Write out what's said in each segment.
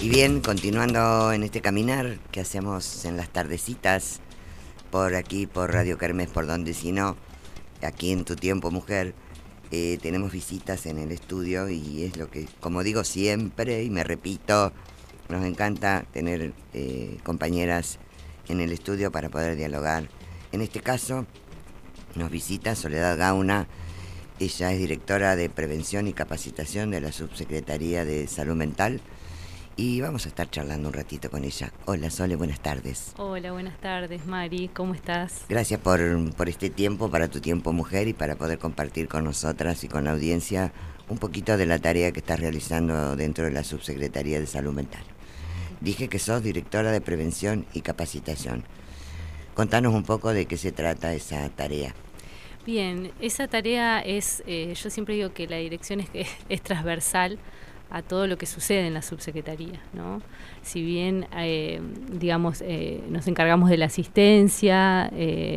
Y bien, continuando en este caminar que hacemos en las tardecitas, por aquí, por Radio Kermés, por donde si no, aquí en Tu Tiempo Mujer, tenemos visitas en el estudio y es lo que, como digo siempre y me repito, nos encanta tener compañeras en el estudio para poder dialogar. En este caso, nos visita Soledad Gauna. Ella es directora de Prevención y Capacitación de la Subsecretaría de Salud Mental y vamos a estar charlando un ratito con ella. Hola Sole, buenas tardes. Hola, buenas tardes Mari, ¿cómo estás? Gracias por este tiempo, para Tu Tiempo Mujer y para poder compartir con nosotras y con la audiencia un poquito de la tarea que estás realizando dentro de la Subsecretaría de Salud Mental. Dije que sos directora de Prevención y Capacitación. Contanos un poco de qué se trata esa tarea. Bien, esa tarea es, yo siempre digo que la dirección es transversal a todo lo que sucede en la subsecretaría, ¿no? Si bien, nos encargamos de la asistencia,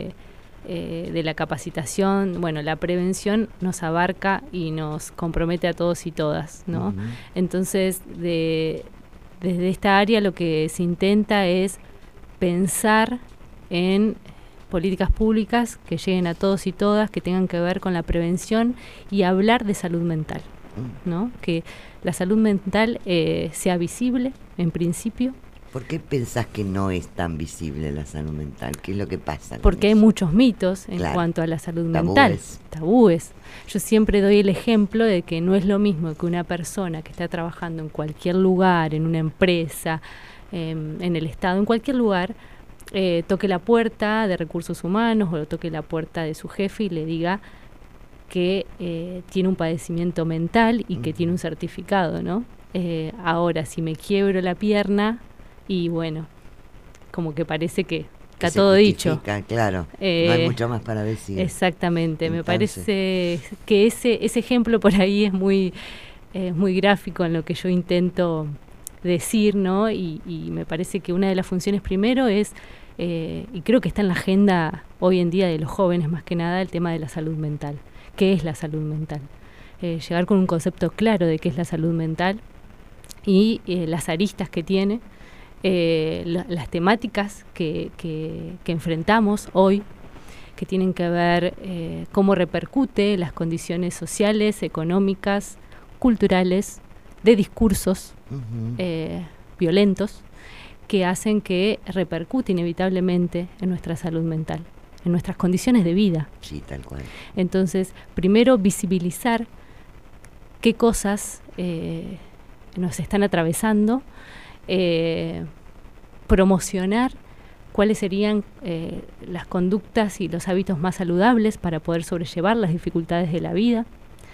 de la capacitación, bueno, la prevención nos abarca y nos compromete a todos y todas, ¿no? Uh-huh. Entonces, desde esta área lo que se intenta es pensar en políticas públicas que lleguen a todos y todas, que tengan que ver con la prevención y hablar de salud mental, ¿no? Que la salud mental sea visible, en principio. ¿Por qué pensás que no es tan visible la salud mental? ¿Qué es lo que pasa? Porque hay muchos mitos en cuanto a la salud mental. Tabúes. Yo siempre doy el ejemplo de que no es lo mismo que una persona que está trabajando en cualquier lugar, en una empresa, en el Estado, en cualquier lugar, toque la puerta de recursos humanos o toque la puerta de su jefe y le diga que tiene un padecimiento mental y que tiene un certificado, ¿no? Ahora, si me quiebro la pierna, y bueno, como que parece que está todo dicho. Claro, no hay mucho más para decir. Exactamente, entonces, me parece que ese ejemplo por ahí es muy gráfico en lo que yo intento decir, ¿no? Y me parece que una de las funciones primero es, y creo que está en la agenda hoy en día de los jóvenes más que nada, el tema de la salud mental. ¿Qué es la salud mental? Llegar con un concepto claro de qué es la salud mental y las aristas que tiene, las temáticas que enfrentamos hoy, que tienen que ver cómo repercute las condiciones sociales, económicas, culturales, de discursos violentos que hacen que repercute inevitablemente en nuestra salud mental, en nuestras condiciones de vida. Sí, tal cual. Entonces, primero visibilizar qué cosas nos están atravesando, promocionar cuáles serían las conductas y los hábitos más saludables para poder sobrellevar las dificultades de la vida,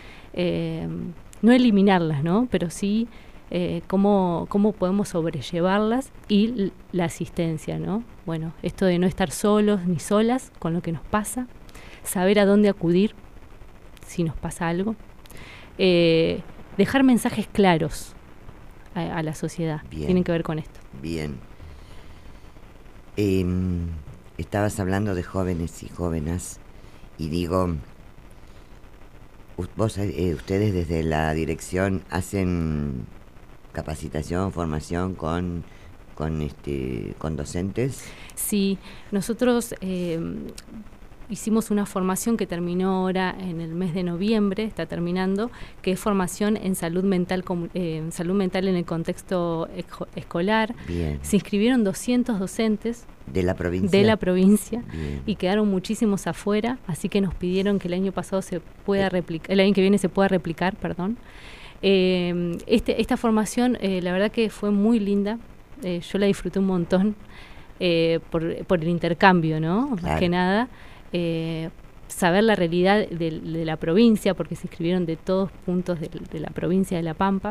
no eliminarlas, ¿no? Pero sí cómo podemos sobrellevarlas y la asistencia, ¿no? Bueno, esto de no estar solos ni solas con lo que nos pasa, saber a dónde acudir si nos pasa algo, dejar mensajes claros a la sociedad. Bien. Tienen que ver con esto. Bien. Estabas hablando de jóvenes y jóvenes y digo, ustedes desde la dirección hacen capacitación, formación con docentes. Sí, nosotros hicimos una formación que terminó ahora en el mes de noviembre, está terminando, que es formación en salud mental en el contexto escolar. Bien. Se inscribieron 200 docentes de la provincia. Y quedaron muchísimos afuera, así que nos pidieron que el año pasado el año que viene se pueda replicar, perdón. Esta formación la verdad que fue muy linda, yo la disfruté un montón por el intercambio, ¿no? Claro. Más que nada saber la realidad de la provincia, porque se inscribieron de todos puntos de la provincia de La Pampa,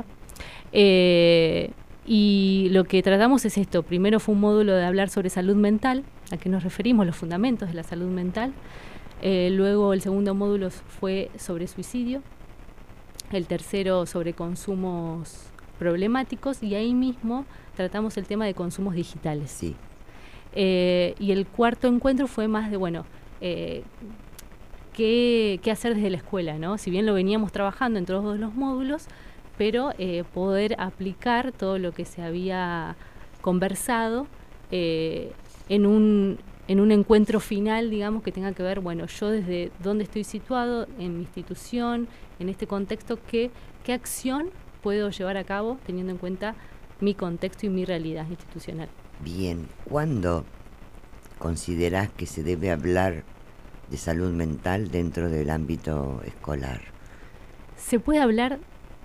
y lo que tratamos es esto. Primero fue un módulo de hablar sobre salud mental, a qué nos referimos, los fundamentos de la salud mental. Luego el segundo módulo fue sobre suicidio, el tercero sobre consumos problemáticos, y ahí mismo tratamos el tema de consumos digitales. Sí. Y el cuarto encuentro fue más de, qué hacer desde la escuela, ¿no? Si bien lo veníamos trabajando en todos los módulos, pero poder aplicar todo lo que se había conversado en un encuentro final, digamos, que tenga que ver, bueno, yo desde dónde estoy situado en mi institución, en este contexto, qué acción puedo llevar a cabo teniendo en cuenta mi contexto y mi realidad institucional. Bien, ¿cuándo considerás que se debe hablar de salud mental dentro del ámbito escolar? Se puede hablar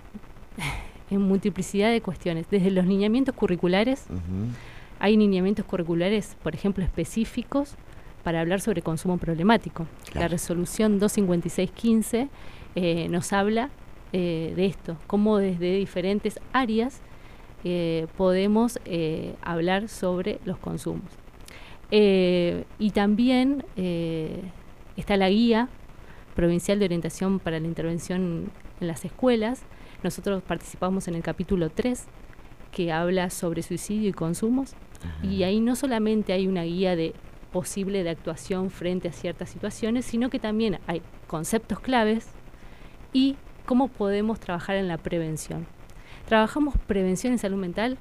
en multiplicidad de cuestiones, desde los lineamientos curriculares. Hay lineamientos curriculares, por ejemplo, específicos para hablar sobre consumo problemático. Claro. La resolución 25615 nos habla de esto, cómo desde diferentes áreas podemos hablar sobre los consumos. Y también está la guía provincial de orientación para la intervención en las escuelas. Nosotros participamos en el capítulo 3, que habla sobre suicidio y consumos. Ajá. Y ahí no solamente hay una guía posible de actuación frente a ciertas situaciones, sino que también hay conceptos claves y cómo podemos trabajar en la prevención. Trabajamos prevención en salud mental.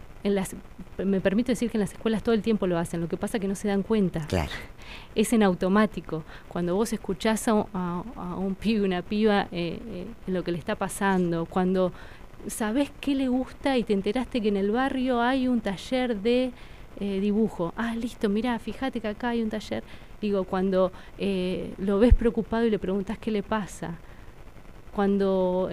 Me permito decir que en las escuelas todo el tiempo lo hacen, lo que pasa es que no se dan cuenta. Claro. Es en automático. Cuando vos escuchás a un pibe, una piba, lo que le está pasando, cuando sabés qué le gusta y te enteraste que en el barrio hay un taller de dibujo. Ah, listo, mirá, fíjate que acá hay un taller. Digo, cuando lo ves preocupado y le preguntás qué le pasa. Cuando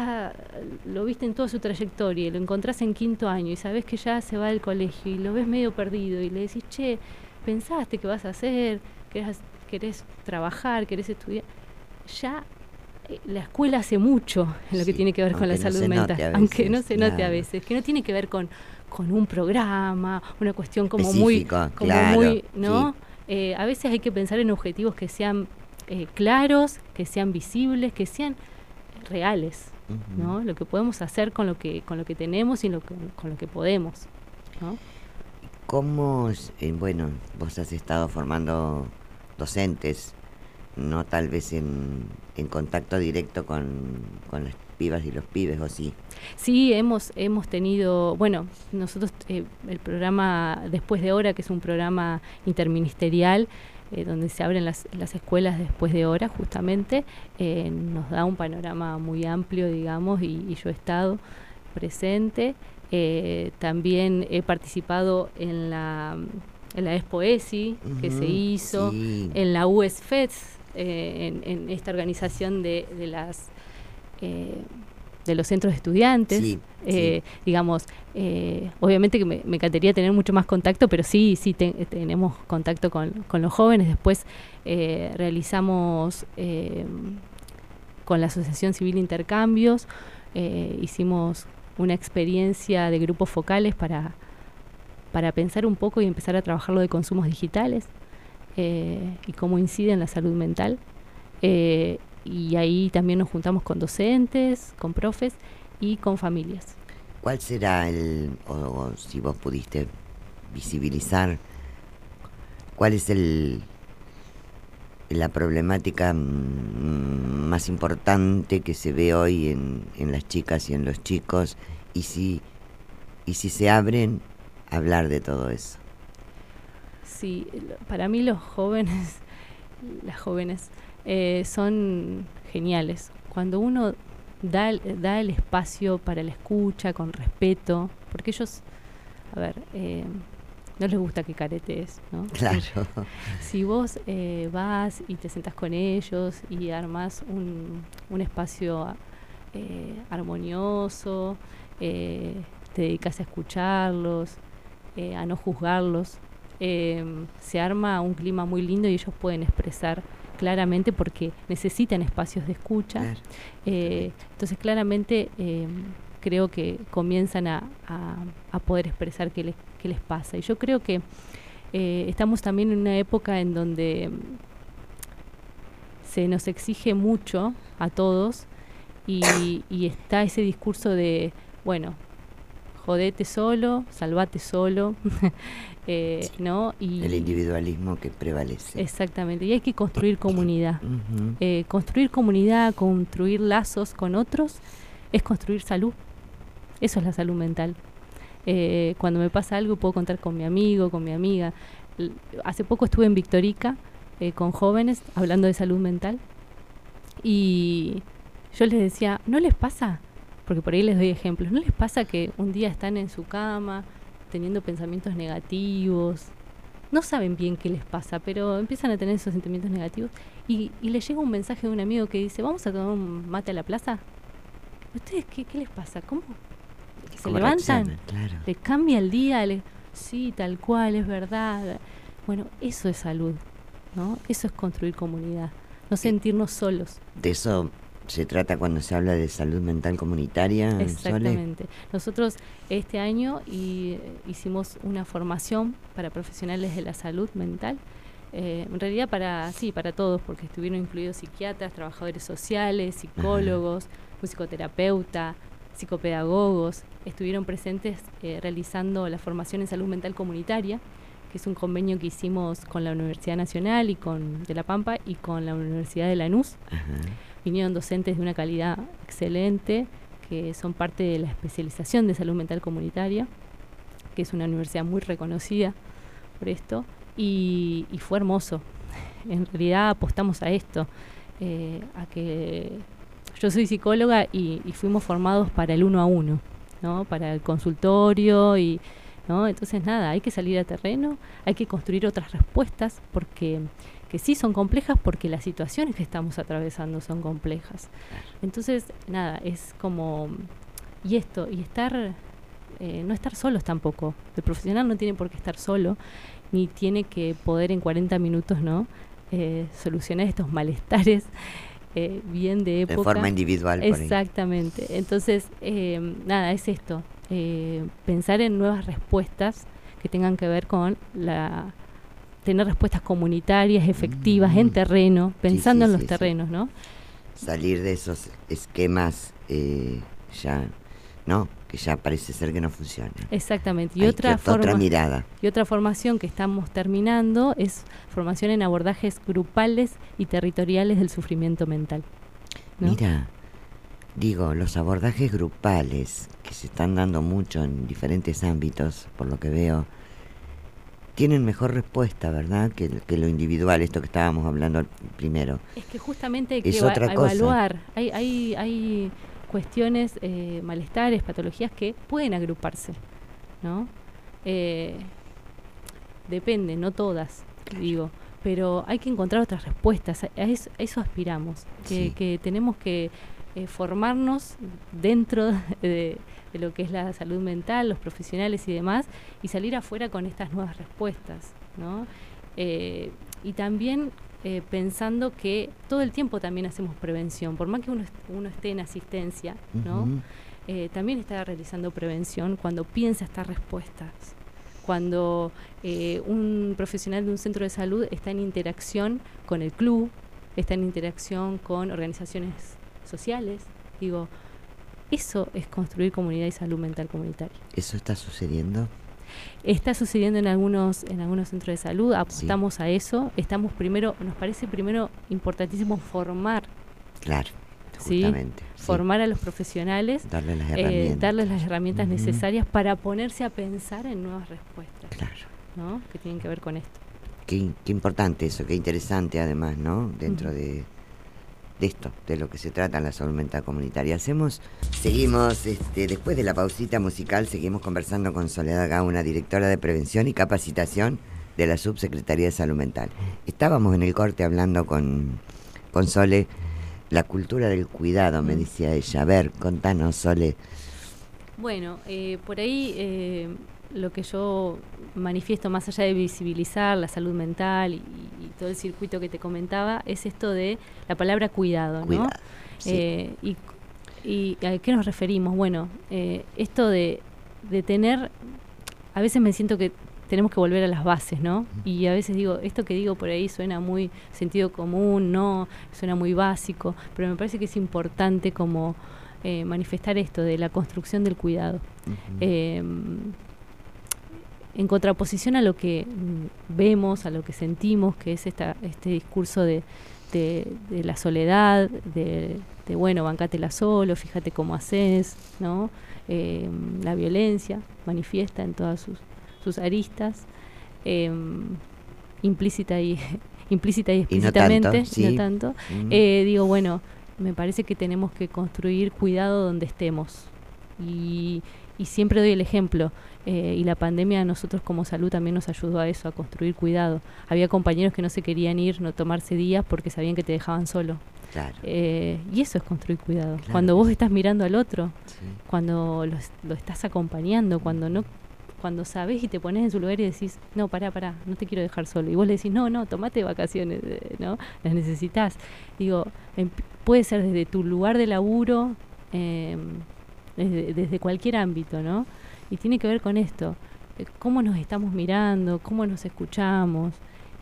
lo viste en toda su trayectoria y lo encontrás en 5º año y sabés que ya se va del colegio y lo ves medio perdido y le decís, che, ¿pensaste qué vas a hacer? ¿Querés trabajar? ¿Querés estudiar? Ya la escuela hace mucho en lo que tiene que ver con la salud mental, aunque no se note a veces, que no tiene que ver con un programa, una cuestión como específico, muy, ¿no? Sí. A veces hay que pensar en objetivos que sean claros, que sean visibles, que sean reales, ¿no? Lo que podemos hacer con lo que tenemos y con lo que podemos, ¿no? ¿Cómo, bueno, vos has estado formando docentes, no tal vez en contacto directo con las pibas y los pibes, o sí? Sí, hemos tenido, bueno, nosotros el programa Después de Hora, que es un programa interministerial, donde se abren las escuelas después de hora, justamente, nos da un panorama muy amplio, digamos, y yo he estado presente. También he participado en la Expo ESI, que se hizo, sí. En la USFEDS, en esta organización de los centros de estudiantes. Sí, sí. Digamos, obviamente que me encantaría tener mucho más contacto, pero sí tenemos contacto con los jóvenes. Después realizamos con la Asociación Civil Intercambios, hicimos una experiencia de grupos focales para pensar un poco y empezar a trabajar lo de consumos digitales y cómo incide en la salud mental. Y ahí también nos juntamos con docentes, con profes y con familias. ¿Cuál será o si vos pudiste visibilizar, cuál es la problemática más importante que se ve hoy en las chicas y en los chicos, y si se abren a hablar de todo eso? Sí, para mí las jóvenes son geniales. Cuando uno da el espacio para la escucha con respeto, porque ellos, no les gusta que caretees, ¿no? Claro. Si vos vas y te sentás con ellos y armás un espacio armonioso, te dedicas a escucharlos, a no juzgarlos, se arma un clima muy lindo y ellos pueden expresar claramente porque necesitan espacios de escucha. Claro. Entonces claramente creo que comienzan a poder expresar qué les pasa. Y yo creo que estamos también en una época en donde se nos exige mucho a todos y está ese discurso de, bueno, jodete solo, salvate solo, ¿no? Y el individualismo que prevalece. Exactamente, y hay que construir comunidad. Construir comunidad, construir lazos con otros, es construir salud. Eso es la salud mental. Cuando me pasa algo puedo contar con mi amigo, con mi amiga. Hace poco estuve en Victorica con jóvenes hablando de salud mental y yo les decía, ¿no les pasa? Porque por ahí les doy ejemplos. ¿No les pasa que un día están en su cama teniendo pensamientos negativos? No saben bien qué les pasa, pero empiezan a tener esos sentimientos negativos y les llega un mensaje de un amigo que dice, ¿vamos a tomar un mate a la plaza? ¿Ustedes qué les pasa? ¿Cómo? ¿Se levantan? Claro. ¿Les cambia el día? Sí, tal cual, es verdad. Bueno, eso es salud, ¿no? Eso es construir comunidad, no sentirnos solos. De eso se trata cuando se habla de salud mental comunitaria. Exactamente. Sole. Nosotros este año hicimos una formación para profesionales de la salud mental. En realidad para todos, porque estuvieron incluidos psiquiatras, trabajadores sociales, psicólogos, musicoterapeuta, psicopedagogos. Estuvieron presentes realizando la formación en salud mental comunitaria, que es un convenio que hicimos con la Universidad Nacional y de La Pampa y con la Universidad de Lanús. Vinieron docentes de una calidad excelente, que son parte de la especialización de salud mental comunitaria, que es una universidad muy reconocida por esto, y fue hermoso. En realidad apostamos a esto, a que yo soy psicóloga y fuimos formados para el 1 a 1, ¿no? Para el consultorio ¿no? Entonces nada, hay que salir a terreno, hay que construir otras respuestas que sí son complejas porque las situaciones que estamos atravesando son complejas. Entonces nada, es como y estar no estar solos tampoco. El profesional no tiene por qué estar solo, ni tiene que poder en 40 minutos, ¿no? Solucionar estos malestares bien de época. De forma individual. Exactamente. Por ahí. Entonces, nada, es esto. Pensar en nuevas respuestas que tengan que ver con tener respuestas comunitarias, efectivas, en terreno, pensando en los terrenos, ¿no? Salir de esos esquemas ya, ¿no? Que ya parece ser que no funcionan. Exactamente. Y otra mirada. Y otra formación que estamos terminando es formación en abordajes grupales y territoriales del sufrimiento mental, ¿no? Mira, digo, los abordajes grupales que se están dando mucho en diferentes ámbitos, por lo que veo, tienen mejor respuesta, ¿verdad? Que lo individual, esto que estábamos hablando primero. Es que justamente hay que evaluar. Hay cuestiones, malestares, patologías que pueden agruparse, ¿no? Depende, no todas, digo, pero hay que encontrar otras respuestas. A eso aspiramos, que tenemos que formarnos dentro de lo que es la salud mental, los profesionales y demás, y salir afuera con estas nuevas respuestas, ¿no? Y también pensando que todo el tiempo también hacemos prevención, por más que uno esté en asistencia, ¿no? También está realizando prevención cuando piensa estas respuestas, cuando un profesional de un centro de salud está en interacción con el club, está en interacción con organizaciones sociales. Digo, eso es construir comunidad y salud mental comunitaria. ¿Eso está sucediendo? Está sucediendo en algunos centros de salud, apostamos a eso. Nos parece primero importantísimo formar. Claro, justamente. ¿Sí? Formar a los profesionales, darles las herramientas necesarias para ponerse a pensar en nuevas respuestas. Claro. ¿No? Que tienen que ver con esto. Qué importante eso, qué interesante además, ¿no? Dentro de esto, de lo que se trata en la salud mental comunitaria. Seguimos, después de la pausita musical, seguimos conversando con Soledad Gauna, directora de Prevención y Capacitación de la Subsecretaría de Salud Mental. Estábamos en el corte hablando con Sole, la cultura del cuidado, me decía ella. A ver, contanos, Sole. Bueno, por ahí lo que yo manifiesto, más allá de visibilizar la salud mental y todo el circuito que te comentaba, es esto de la palabra cuidado, ¿no? Sí. ¿Y a qué nos referimos? Bueno, esto de tener, a veces me siento que tenemos que volver a las bases, ¿no? Y a veces digo, esto que digo por ahí suena muy sentido común, ¿no? Suena muy básico, pero me parece que es importante como manifestar esto de la construcción del cuidado. En contraposición a lo que vemos, a lo que sentimos, que es este discurso de de la soledad, bueno, bancátela solo, fíjate cómo haces, ¿no? La violencia manifiesta en todas sus aristas, implícita y explícitamente, y no tanto. Digo, bueno, me parece que tenemos que construir cuidado donde estemos. Y siempre doy el ejemplo, y la pandemia a nosotros como salud también nos ayudó a eso, a construir cuidado. Había compañeros que no se querían ir, no tomarse días porque sabían que te dejaban solo. Claro. Y eso es construir cuidado. Claro, cuando vos estás mirando al otro, sí, cuando lo estás acompañando, cuando sabés y te pones en su lugar y decís, no, pará, no te quiero dejar solo. Y vos le decís, no, tomate vacaciones, ¿no? Las necesitas. Digo, puede ser desde tu lugar de laburo, desde cualquier ámbito, ¿no? Y tiene que ver con esto, cómo nos estamos mirando, cómo nos escuchamos.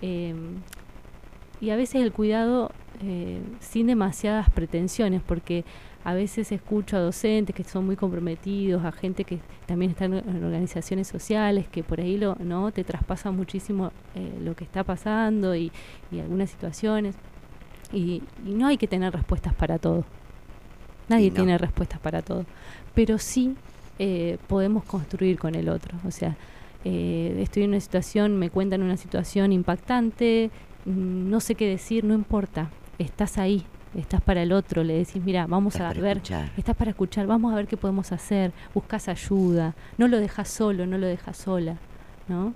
Y a veces el cuidado sin demasiadas pretensiones, porque a veces escucho a docentes que son muy comprometidos, a gente que también está en organizaciones sociales, que por ahí no te traspasa muchísimo lo que está pasando y algunas situaciones. Y no hay que tener respuestas para todo. Nadie tiene respuestas para todo. Pero sí podemos construir con el otro. O sea, estoy en una situación, me cuentan una situación impactante, no sé qué decir, no importa. Estás ahí, estás para el otro, le decís, mira, vamos a ver, estás para escuchar, vamos a ver qué podemos hacer, buscas ayuda, no lo dejas solo, no lo dejas sola, ¿no?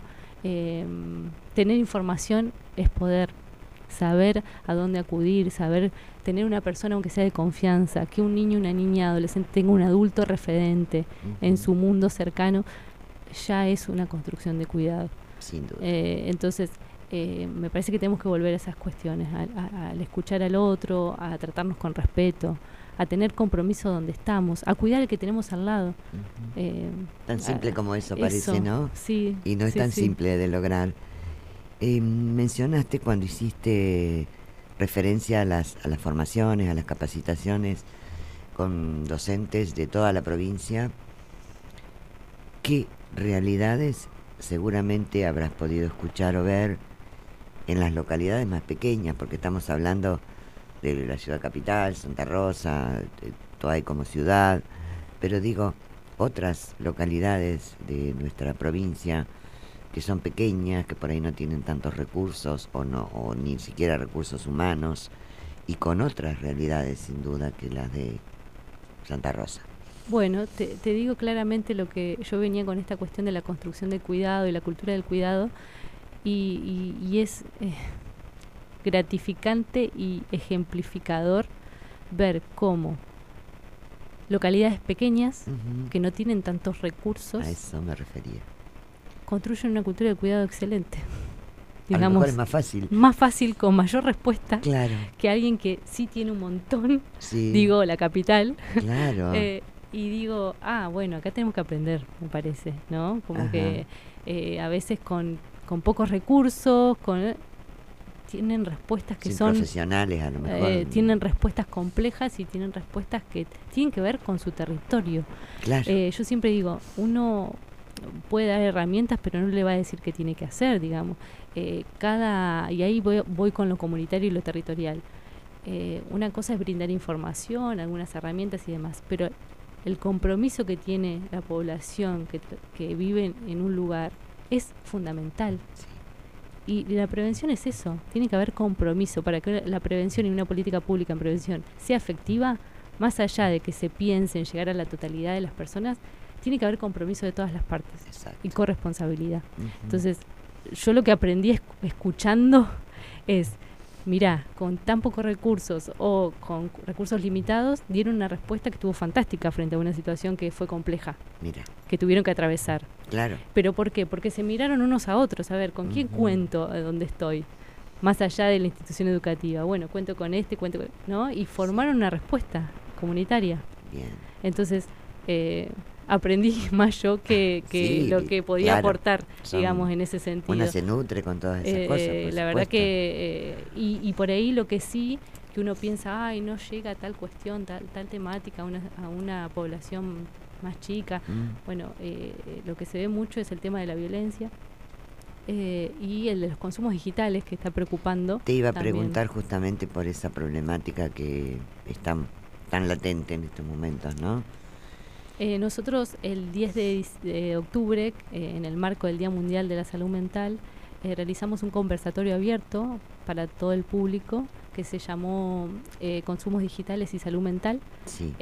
Tener información es poder, saber a dónde acudir, saber tener una persona aunque sea de confianza, que un niño, una niña, adolescente tenga un adulto referente en su mundo cercano, ya es una construcción de cuidado. Sin duda. Entonces, me parece que tenemos que volver a esas cuestiones, al escuchar al otro, a tratarnos con respeto, a tener compromiso donde estamos, a cuidar al que tenemos al lado. Tan simple como eso parece, ¿no? Sí. Y no es tan simple de lograr. Mencionaste cuando hiciste referencia a las formaciones, a las capacitaciones con docentes de toda la provincia. ¿Qué realidades seguramente habrás podido escuchar o ver en las localidades más pequeñas? Porque estamos hablando de la ciudad capital, Santa Rosa, Toay como ciudad, pero digo, otras localidades de nuestra provincia que son pequeñas, que por ahí no tienen tantos recursos o ni siquiera recursos humanos, y con otras realidades sin duda que las de Santa Rosa. Bueno, te digo claramente lo que yo venía con esta cuestión de la construcción del cuidado y la cultura del cuidado, y es gratificante y ejemplificador ver cómo localidades pequeñas que no tienen tantos recursos, a eso me refería, construyen una cultura de cuidado excelente. Digamos, a lo mejor es más fácil. Más fácil, con mayor respuesta, claro, que alguien que sí tiene un montón, sí, digo, la capital. Claro. Y digo, bueno, acá tenemos que aprender, me parece, ¿no? Como que a veces con pocos recursos, tienen respuestas que son profesionales a lo mejor. Tienen respuestas complejas y tienen respuestas que tienen que ver con su territorio. Claro. Yo siempre digo, uno puede dar herramientas, pero no le va a decir qué tiene que hacer, digamos. Y ahí voy con lo comunitario y lo territorial. Una cosa es brindar información, algunas herramientas y demás, pero el compromiso que tiene la población que vive en un lugar es fundamental. Sí. Y la prevención es eso, tiene que haber compromiso para que la prevención y una política pública en prevención sea efectiva, más allá de que se piense en llegar a la totalidad de las personas, tiene que haber compromiso de todas las partes. Exacto. Y corresponsabilidad. Entonces, yo lo que aprendí escuchando es, mirá, con tan pocos recursos o con recursos limitados, dieron una respuesta que estuvo fantástica frente a una situación que fue compleja. Mira. Que tuvieron que atravesar. Claro. ¿Pero por qué? Porque se miraron unos a otros. A ver, ¿con quién cuento dónde estoy? Más allá de la institución educativa. Bueno, cuento con ¿no? Y formaron una respuesta comunitaria. Bien. Entonces, aprendí más yo que sí, lo que podía aportar, digamos, en ese sentido. Una se nutre con todas esas cosas. La verdad que, y por ahí lo que sí, que uno piensa, no llega a tal cuestión, tal temática a una población más chica. Bueno, lo que se ve mucho es el tema de la violencia, y el de los consumos digitales, que está preocupando. Te iba a también. preguntar justamente por esa problemática que está tan latente en estos momentos, ¿no? Nosotros el 10 de octubre, en el marco del Día Mundial de la Salud Mental, realizamos un conversatorio abierto para todo el público que se llamó Consumos Digitales y Salud Mental. Sí.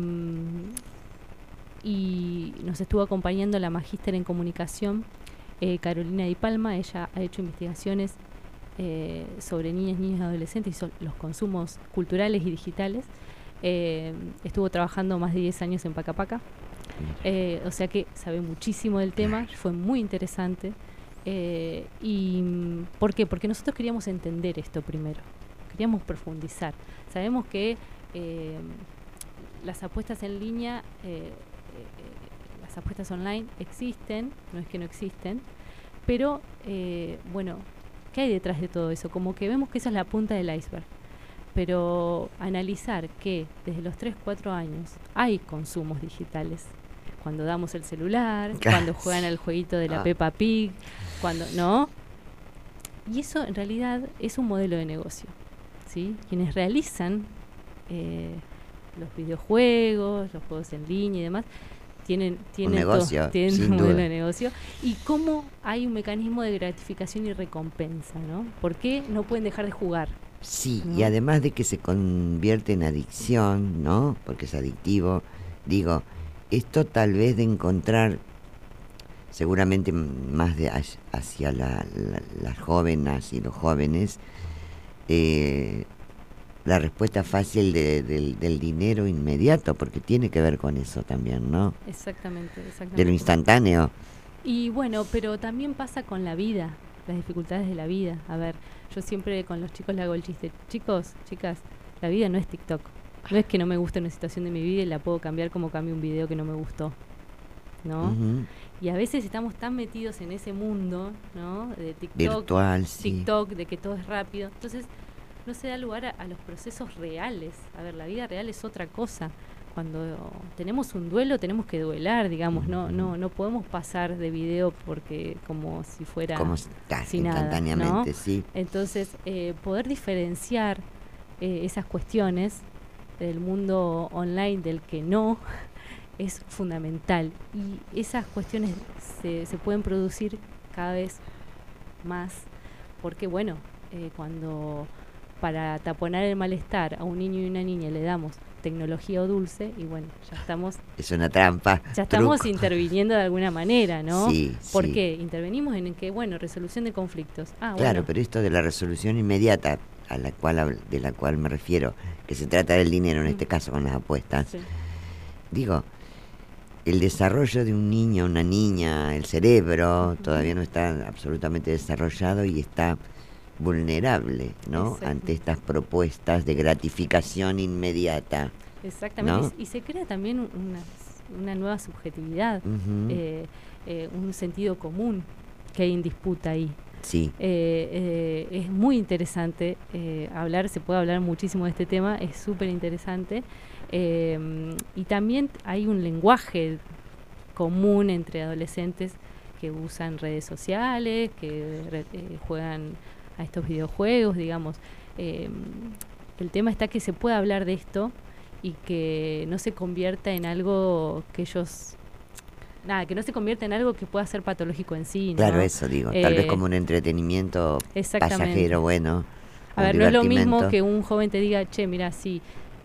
Y nos estuvo acompañando la magíster en comunicación, Carolina Di Palma. Ella ha hecho investigaciones sobre niñas, niños y adolescentes y los consumos culturales y digitales. Estuvo trabajando más de 10 años en Paca Paca, o sea que sabe muchísimo del tema. Fue muy interesante. ¿Y por qué? Porque nosotros queríamos entender esto primero, queríamos profundizar. Sabemos que las apuestas en línea, las apuestas online existen, no es que no existen, pero bueno, ¿qué hay detrás de todo eso? Como que vemos que esa es la punta del iceberg. Pero analizar que desde los 3, 4 años hay consumos digitales. Cuando damos el celular, cuando juegan al jueguito de la Peppa Pig, cuando no. Y eso en realidad es un modelo de negocio, ¿sí? Quienes realizan los videojuegos, los juegos en línea y demás, tienen un negocio, tienen un modelo duda. de negocio. Y cómo hay un mecanismo de gratificación y recompensa, ¿no? ¿Por qué no pueden dejar de jugar? Sí, ¿no? Y además de que se convierte en adicción, ¿no? Porque es adictivo. Digo, esto tal vez de encontrar, seguramente más hacia las jóvenes y los jóvenes, la respuesta fácil del dinero inmediato, porque tiene que ver con eso también, ¿no? Exactamente. De lo instantáneo. Y bueno, pero también pasa con la vida, las dificultades de la vida. A ver, yo siempre con los chicos le hago el chiste: chicos, chicas, la vida no es TikTok. No es que no me guste una situación de mi vida y la puedo cambiar como cambio un video que no me gustó, ¿no? Y a veces estamos tan metidos en ese mundo, ¿no? De TikTok, virtual, sí. TikTok, de que todo es rápido. Entonces no se da lugar a los procesos reales. A ver, la vida real es otra cosa. Cuando tenemos un duelo tenemos que duelar, digamos, no podemos pasar de video porque como si fuera sin instantáneamente, nada, ¿no? Sí. Entonces, poder diferenciar esas cuestiones del mundo online del que no es fundamental, y esas cuestiones se pueden producir cada vez más porque, bueno, cuando para taponar el malestar a un niño y una niña le damos tecnología o dulce, y bueno, ya estamos... Es una trampa. Ya estamos interviniendo de alguna manera, ¿no? Sí, ¿Por qué? Intervenimos en que, bueno, resolución de conflictos. Claro, bueno. Pero esto de la resolución inmediata, de la cual me refiero, que se trata del dinero, en este caso con las apuestas, sí. Digo, el desarrollo de un niño, una niña, el cerebro, todavía no está absolutamente desarrollado y está vulnerable, ¿no? Ante estas propuestas de gratificación inmediata. Exactamente, ¿no? Y se crea también una nueva subjetividad, un sentido común que hay en disputa ahí. Sí. Es muy interesante hablar, se puede hablar muchísimo de este tema, es súper interesante, y también hay un lenguaje común entre adolescentes que usan redes sociales, que juegan a estos videojuegos, digamos. El tema está que se pueda hablar de esto y que no se convierta en algo que ellos... que no se convierta en algo que pueda ser patológico en sí, ¿no? Claro, eso digo, tal vez como un entretenimiento pasajero, bueno. A ver, no es lo mismo que un joven te diga, che, mira, sí,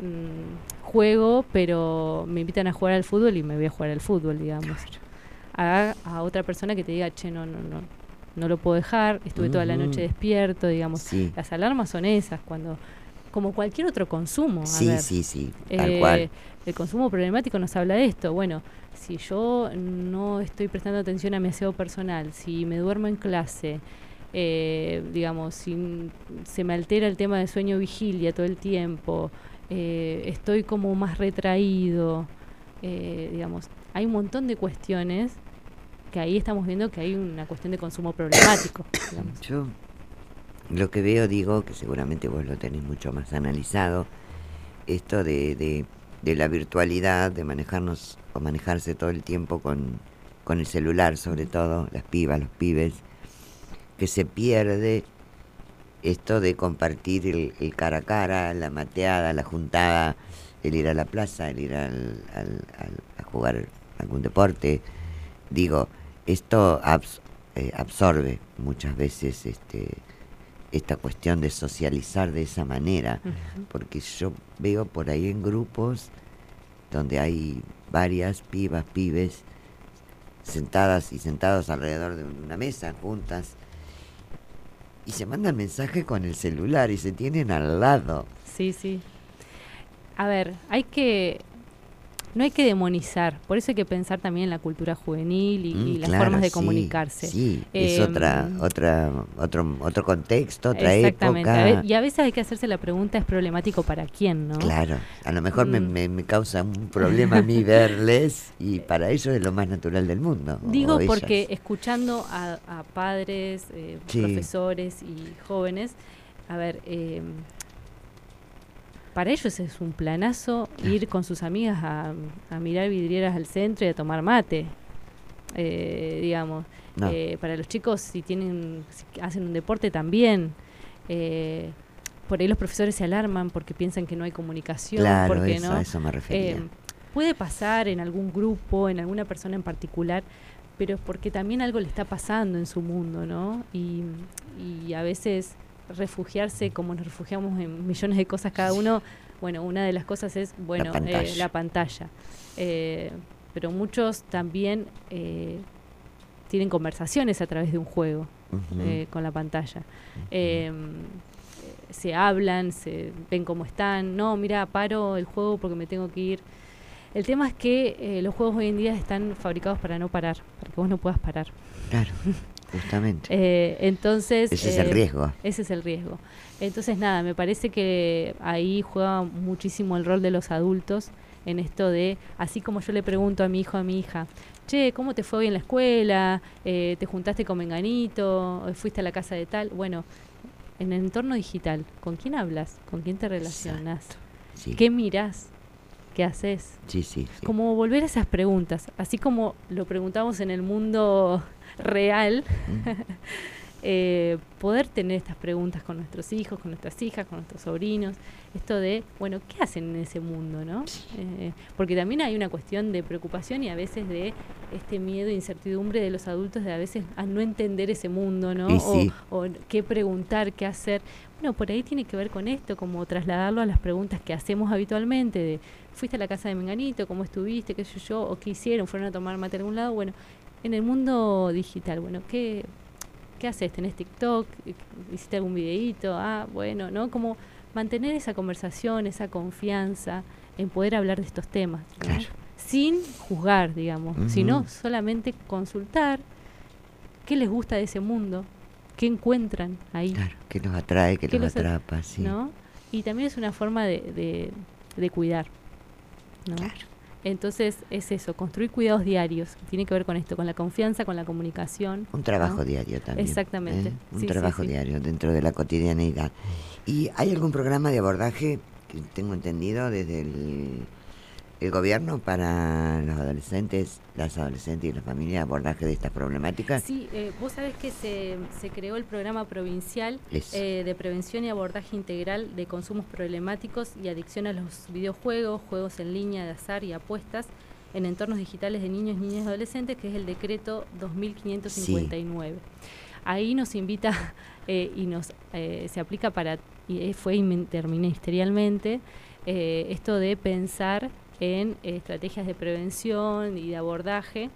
juego, pero me invitan a jugar al fútbol y me voy a jugar al fútbol, digamos. A otra persona que te diga, che, no lo puedo dejar, estuve toda la noche despierto, digamos. Sí. Las alarmas son esas, como cualquier otro consumo. Sí, tal cual. El consumo problemático nos habla de esto. Bueno, si yo no estoy prestando atención a mi aseo personal, si me duermo en clase, digamos, si se me altera el tema de sueño-vigilia todo el tiempo, estoy como más retraído, digamos, hay un montón de cuestiones que ahí estamos viendo que hay una cuestión de consumo problemático, digamos. Yo lo que veo, digo, que seguramente vos lo tenés mucho más analizado, esto de la virtualidad, de manejarnos o manejarse todo el tiempo con el celular, sobre todo, las pibas, los pibes, que se pierde esto de compartir el cara a cara, la mateada, la juntada, el ir a la plaza, el ir a jugar algún deporte. Digo, esto absorbe muchas veces esta cuestión de socializar de esa manera, porque yo veo por ahí en grupos donde hay varias pibas, pibes, sentadas y sentados alrededor de una mesa, juntas, y se mandan mensajes con el celular y se tienen al lado. Sí, sí. A ver, no hay que demonizar, por eso hay que pensar también en la cultura juvenil y las claro, formas de comunicarse. Sí, es otro contexto, otra exactamente. época. Y a veces hay que hacerse la pregunta, ¿es problemático para quién, no? Claro, a lo mejor me causa un problema a mí verles, y para ellos es lo más natural del mundo. Digo porque escuchando a padres, sí, profesores y jóvenes, a ver, para ellos es un planazo ir con sus amigas a mirar vidrieras al centro y a tomar mate, digamos. No. Para los chicos, si hacen un deporte también, por ahí los profesores se alarman porque piensan que no hay comunicación. Claro, porque a eso me refería. Puede pasar en algún grupo, en alguna persona en particular, pero es porque también algo le está pasando en su mundo, ¿no? Y a veces refugiarse como nos refugiamos en millones de cosas cada uno, bueno, una de las cosas es, bueno, la pantalla. Pero muchos también tienen conversaciones a través de un juego con la pantalla. Se hablan, se ven cómo están. No, mira, paro el juego porque me tengo que ir. El tema es que los juegos hoy en día están fabricados para no parar, para que vos no puedas parar. Claro. Justamente. Entonces ese es el riesgo. Ese es el riesgo. Entonces, nada, me parece que ahí juega muchísimo el rol de los adultos en esto de, así como yo le pregunto a mi hijo, a mi hija, che, ¿cómo te fue hoy en la escuela? ¿Te juntaste con menganito? ¿Fuiste a la casa de tal? Bueno, en el entorno digital, ¿con quién hablas? ¿Con quién te relacionas? Sí. ¿Qué mirás? ¿Qué haces? Sí. Como volver a esas preguntas, así como lo preguntamos en el mundo real, poder tener estas preguntas con nuestros hijos, con nuestras hijas, con nuestros sobrinos, esto de, bueno, ¿qué hacen en ese mundo, no? Porque también hay una cuestión de preocupación y a veces de este miedo e incertidumbre de los adultos de a veces a no entender ese mundo, ¿no? O qué preguntar, qué hacer. Bueno, por ahí tiene que ver con esto, como trasladarlo a las preguntas que hacemos habitualmente de, ¿fuiste a la casa de menganito? ¿Cómo estuviste? ¿Qué sé yo? ¿O qué hicieron? ¿Fueron a tomar mate a algún lado? Bueno, en el mundo digital, bueno, ¿qué haces? ¿Tenés TikTok? ¿Hiciste algún videíto? Bueno, ¿no? Como mantener esa conversación, esa confianza en poder hablar de estos temas, ¿no? Claro. Sin juzgar, digamos, sino solamente consultar qué les gusta de ese mundo, qué encuentran ahí. Claro, qué los atrae, qué los atrapa, sí. ¿No? Y también es una forma de cuidar, ¿no? Claro. Entonces es eso, construir cuidados diarios, tiene que ver con esto, con la confianza, con la comunicación. Un trabajo diario también. Exactamente. Un trabajo diario dentro de la cotidianeidad. ¿Y hay algún programa de abordaje, que tengo entendido, desde el gobierno para los adolescentes, las adolescentes y las familias, abordaje de estas problemáticas? Sí, vos sabés que se creó el programa provincial de prevención y abordaje integral de consumos problemáticos y adicción a los videojuegos, juegos en línea de azar y apuestas en entornos digitales de niños, niñas y adolescentes, que es el decreto 2559. Sí. Ahí nos invita y se aplica fue interministerialmente esto de pensar en estrategias de prevención y de abordaje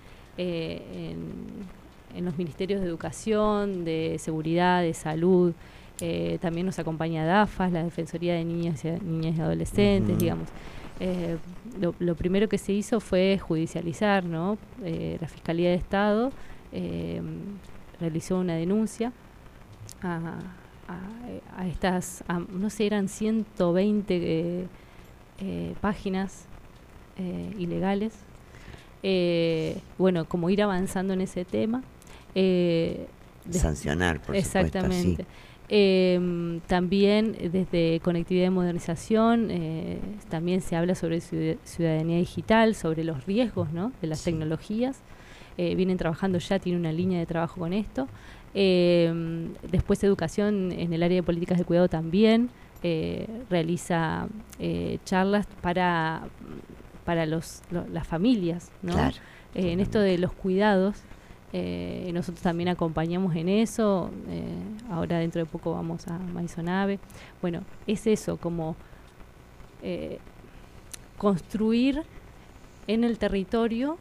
en los ministerios de educación, de seguridad, de salud. También nos acompaña DAFAS, la Defensoría de Niñas y Adolescentes, digamos. Lo primero que se hizo fue judicializar, ¿no? La Fiscalía de Estado realizó una denuncia a estas, no sé, eran 120 páginas ilegales. Bueno, como ir avanzando en ese tema. Sancionar, por exactamente. supuesto, sí. También desde Conectividad y Modernización también se habla sobre ciudadanía digital, sobre los riesgos, ¿no?, de las tecnologías. Vienen trabajando ya, tiene una línea de trabajo con esto. Después educación en el área de políticas de cuidado también. Realiza charlas para las familias, ¿no? Claro, en esto de los cuidados. Nosotros también acompañamos en eso. Ahora dentro de poco vamos a Maisonave. Bueno, es eso, como construir en el territorio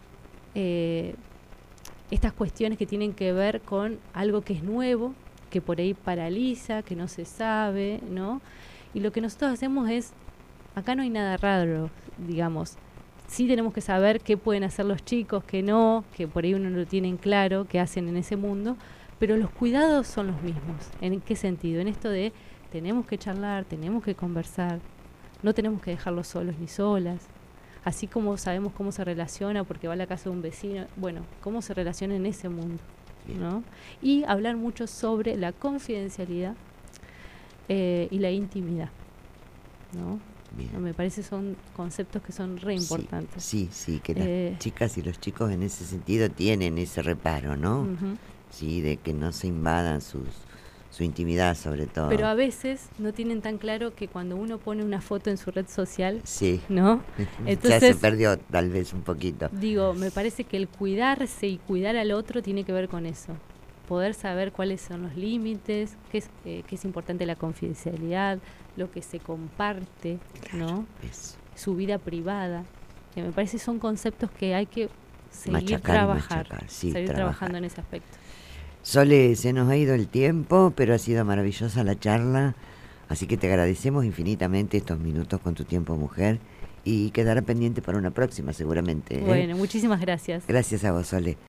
estas cuestiones que tienen que ver con algo que es nuevo, que por ahí paraliza, que no se sabe, ¿no? Y lo que nosotros hacemos es, acá no hay nada raro, digamos. Sí tenemos que saber qué pueden hacer los chicos, qué no, que por ahí uno no lo tiene en claro, qué hacen en ese mundo, pero los cuidados son los mismos. ¿En qué sentido? En esto de tenemos que charlar, tenemos que conversar, no tenemos que dejarlos solos ni solas. Así como sabemos cómo se relaciona porque va a la casa de un vecino, bueno, cómo se relaciona en ese mundo, ¿no? Y hablar mucho sobre la confidencialidad y la intimidad, ¿no? Bien. Me parece son conceptos que son re importantes. Sí, que las chicas y los chicos en ese sentido tienen ese reparo, ¿no? Uh-huh. Sí, de que no se invadan su intimidad sobre todo. Pero a veces no tienen tan claro que cuando uno pone una foto en su red social, sí, ¿no? Entonces, ya se perdió tal vez un poquito. Digo, me parece que el cuidarse y cuidar al otro tiene que ver con eso. Poder saber cuáles son los límites, qué es importante la confidencialidad, lo que se comparte, claro, ¿no? Eso. Su vida privada, que me parece son conceptos que hay que seguir trabajando en ese aspecto. Sole, se nos ha ido el tiempo, pero ha sido maravillosa la charla, así que te agradecemos infinitamente estos minutos con tu tiempo, mujer, y quedará pendiente para una próxima seguramente. Bueno, muchísimas gracias. Gracias a vos, Sole.